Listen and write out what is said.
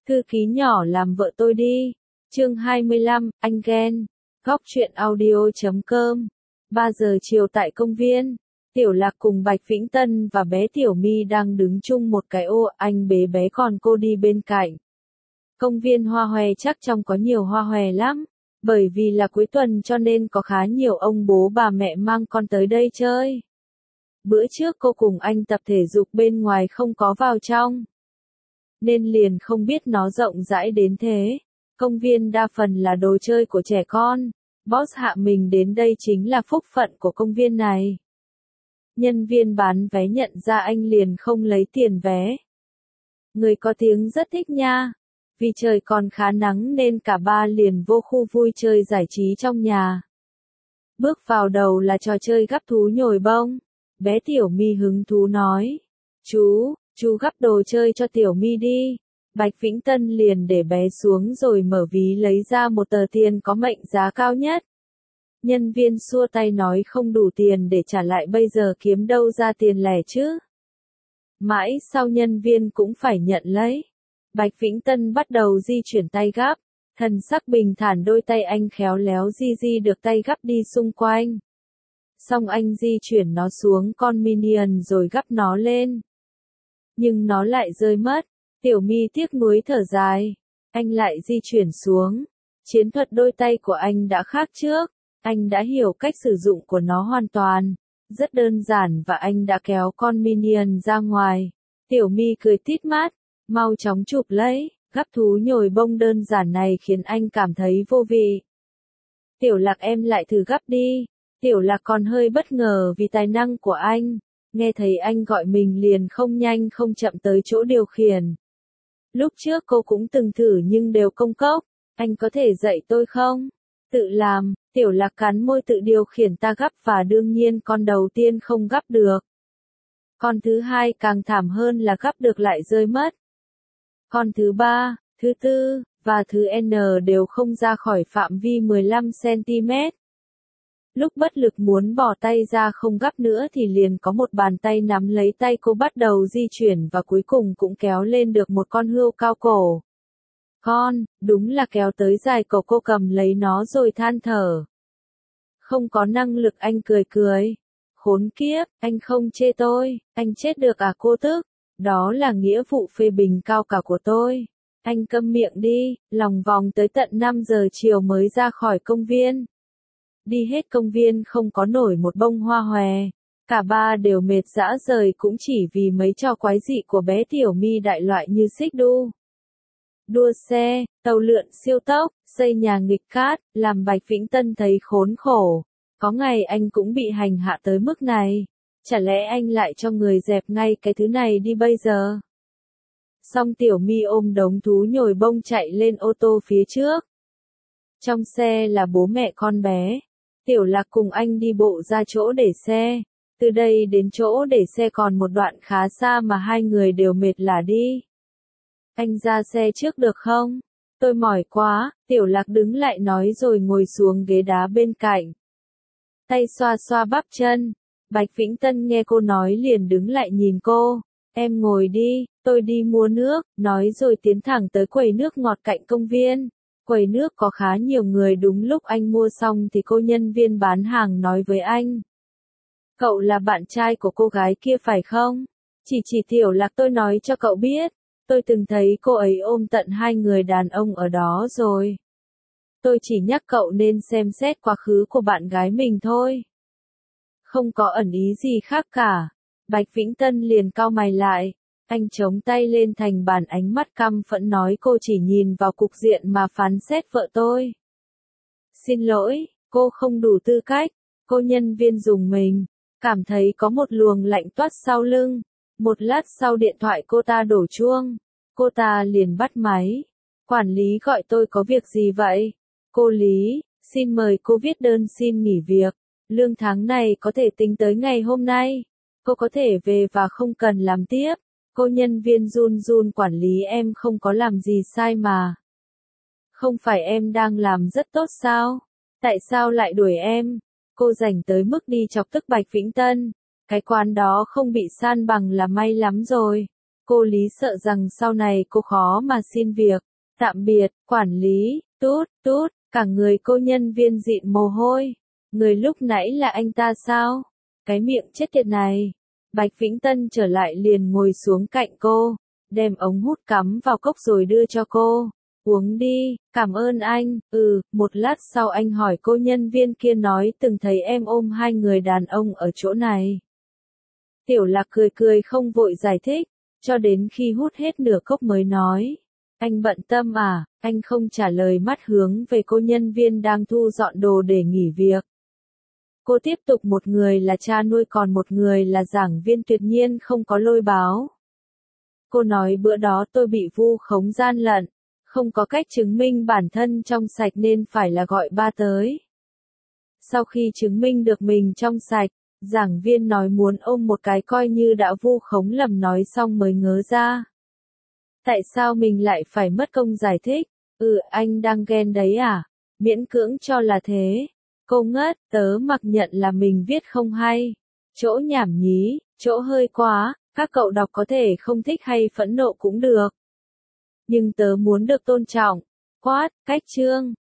Thư ký nhỏ làm vợ tôi đi. Chương 25, anh ghen. Góc truyện audio.com. 3 giờ chiều tại công viên, Tiểu Lạc cùng Bạch Vĩnh Tân và bé Tiểu My đang đứng chung một cái ô, anh bế bé còn cô đi bên cạnh. Công viên hoa hòe chắc trong có nhiều hoa hòe lắm, bởi vì là cuối tuần cho nên có khá nhiều ông bố bà mẹ mang con tới đây chơi. Bữa trước cô cùng anh tập thể dục bên ngoài không có vào trong, nên liền không biết nó rộng rãi đến thế. Công viên đa phần là đồ chơi của trẻ con, boss hạ mình đến đây chính là phúc phận của công viên này. Nhân viên bán vé nhận ra anh liền không lấy tiền vé. Người có tiếng rất thích nha. Vì trời còn khá nắng nên cả ba liền vô khu vui chơi giải trí trong nhà. Bước vào đầu là trò chơi gắp thú nhồi bông. Bé Tiểu My hứng thú nói. Chú gắp đồ chơi cho Tiểu My đi. Bạch Vĩnh Tân liền để bé xuống rồi mở ví lấy ra một tờ tiền có mệnh giá cao nhất. Nhân viên xua tay nói không đủ tiền để trả lại, bây giờ kiếm đâu ra tiền lẻ chứ. Mãi sau nhân viên cũng phải nhận lấy. Bạch Vĩnh Tân bắt đầu di chuyển tay gắp. Thần sắc bình thản, đôi tay anh khéo léo di được tay gắp đi xung quanh. Xong anh di chuyển nó xuống con minion rồi gắp nó lên. Nhưng nó lại rơi mất. Tiểu My tiếc nuối thở dài. Anh lại di chuyển xuống. Chiến thuật đôi tay của anh đã khác trước. Anh đã hiểu cách sử dụng của nó hoàn toàn. Rất đơn giản và anh đã kéo con minion ra ngoài. Tiểu My cười tít mắt. Mau chóng chụp lấy. Gắp thú nhồi bông đơn giản này khiến anh cảm thấy vô vị. Tiểu Lạc em lại thử gắp đi. Tiểu Lạc còn hơi bất ngờ vì tài năng của anh. Nghe thấy anh gọi mình liền không nhanh không chậm tới chỗ điều khiển. Lúc trước cô cũng từng thử nhưng đều công cốc. Anh có thể dạy tôi không? Tự làm. Tiểu Lạc cắn môi tự điều khiển ta gắp và đương nhiên con đầu tiên không gắp được. Con thứ hai càng thảm hơn là gắp được lại rơi mất. Con thứ ba, thứ tư, và thứ N đều không ra khỏi phạm vi 15cm. Lúc bất lực muốn bỏ tay ra không gắp nữa thì liền có một bàn tay nắm lấy tay cô bắt đầu di chuyển và cuối cùng cũng kéo lên được một con hươu cao cổ. Đúng là kéo tới dài cổ, cô cầm lấy nó rồi than thở. Không có năng lực, anh cười. Khốn kiếp, anh không chê tôi, anh chết được à? Cô tức. Đó là nghĩa vụ phê bình cao cả của tôi. Anh câm miệng đi. Lòng vòng tới tận 5 giờ chiều mới ra khỏi công viên. Đi hết công viên không có nổi một bông hoa hòe. Cả ba đều mệt rã rời cũng chỉ vì mấy trò quái dị của bé Tiểu My, đại loại như xích đu, đua xe, tàu lượn siêu tốc, xây nhà nghịch cát, làm Bạch Vĩnh Tân thấy khốn khổ. Có ngày anh cũng bị hành hạ tới mức này. Chả lẽ anh lại cho người dẹp ngay cái thứ này đi bây giờ? Xong Tiểu My ôm đống thú nhồi bông chạy lên ô tô phía trước. Trong xe là bố mẹ con bé. Tiểu Lạc cùng anh đi bộ ra chỗ để xe. Từ đây đến chỗ để xe còn một đoạn khá xa mà hai người đều mệt lả đi. Anh ra xe trước được không? Tôi mỏi quá. Tiểu Lạc đứng lại nói rồi ngồi xuống ghế đá bên cạnh. Tay xoa xoa bắp chân. Bạch Vĩnh Tân nghe cô nói liền đứng lại nhìn cô. Em ngồi đi, tôi đi mua nước, nói rồi tiến thẳng tới quầy nước ngọt cạnh công viên. Quầy nước có khá nhiều người, đúng lúc anh mua xong thì cô nhân viên bán hàng nói với anh. Cậu là bạn trai của cô gái kia phải không? Chỉ Tiểu Lạc, tôi nói cho cậu biết. Tôi từng thấy cô ấy ôm tận 2 người đàn ông ở đó rồi. Tôi chỉ nhắc cậu nên xem xét quá khứ của bạn gái mình thôi. Không có ẩn ý gì khác cả. Bạch Vĩnh Tân liền cau mày lại. Anh chống tay lên thành bàn, ánh mắt căm phẫn nói cô chỉ nhìn vào cục diện mà phán xét vợ tôi. Xin lỗi, cô không đủ tư cách. Cô nhân viên dùng mình. Cảm thấy có một luồng lạnh toát sau lưng. Một lát sau điện thoại cô ta đổ chuông. Cô ta liền bắt máy. Quản lý gọi tôi có việc gì vậy? Cô Lý, xin mời cô viết đơn xin nghỉ việc. Lương tháng này có thể tính tới ngày hôm nay. Cô có thể về và không cần làm tiếp. Cô nhân viên run quản lý, em không có làm gì sai mà. Không phải em đang làm rất tốt sao? Tại sao lại đuổi em? Cô rảnh tới mức đi chọc tức Bạch Vĩnh Tân. Cái quán đó không bị san bằng là may lắm rồi. Cô Lý sợ rằng sau này cô khó mà xin việc. Tạm biệt, quản lý, tút, tút, cả người cô nhân viên dịn mồ hôi. Người lúc nãy là anh ta sao? Cái miệng chết tiệt này. Bạch Vĩnh Tân trở lại liền ngồi xuống cạnh cô, đem ống hút cắm vào cốc rồi đưa cho cô. Uống đi, cảm ơn anh. Một lát sau anh hỏi cô nhân viên kia nói từng thấy em ôm hai người đàn ông ở chỗ này. Tiểu Lạc cười cười không vội giải thích, cho đến khi hút hết nửa cốc mới nói. Anh bận tâm à? Anh không trả lời, mắt hướng về cô nhân viên đang thu dọn đồ để nghỉ việc. Cô tiếp tục, một người là cha nuôi còn một người là giảng viên, tuyệt nhiên không có lôi báo. Cô nói bữa đó tôi bị vu khống gian lận, không có cách chứng minh bản thân trong sạch nên phải là gọi ba tới. Sau khi chứng minh được mình trong sạch, giảng viên nói muốn ôm một cái coi như đã vu khống lầm, nói xong mới ngớ ra. Tại sao mình lại phải mất công giải thích? Anh đang ghen đấy à? Miễn cưỡng cho là thế. Cô ngất, tớ mặc nhận là mình viết không hay. Chỗ nhảm nhí, chỗ hơi quá, các cậu đọc có thể không thích hay phẫn nộ cũng được. Nhưng tớ muốn được tôn trọng. Quát, cách chương.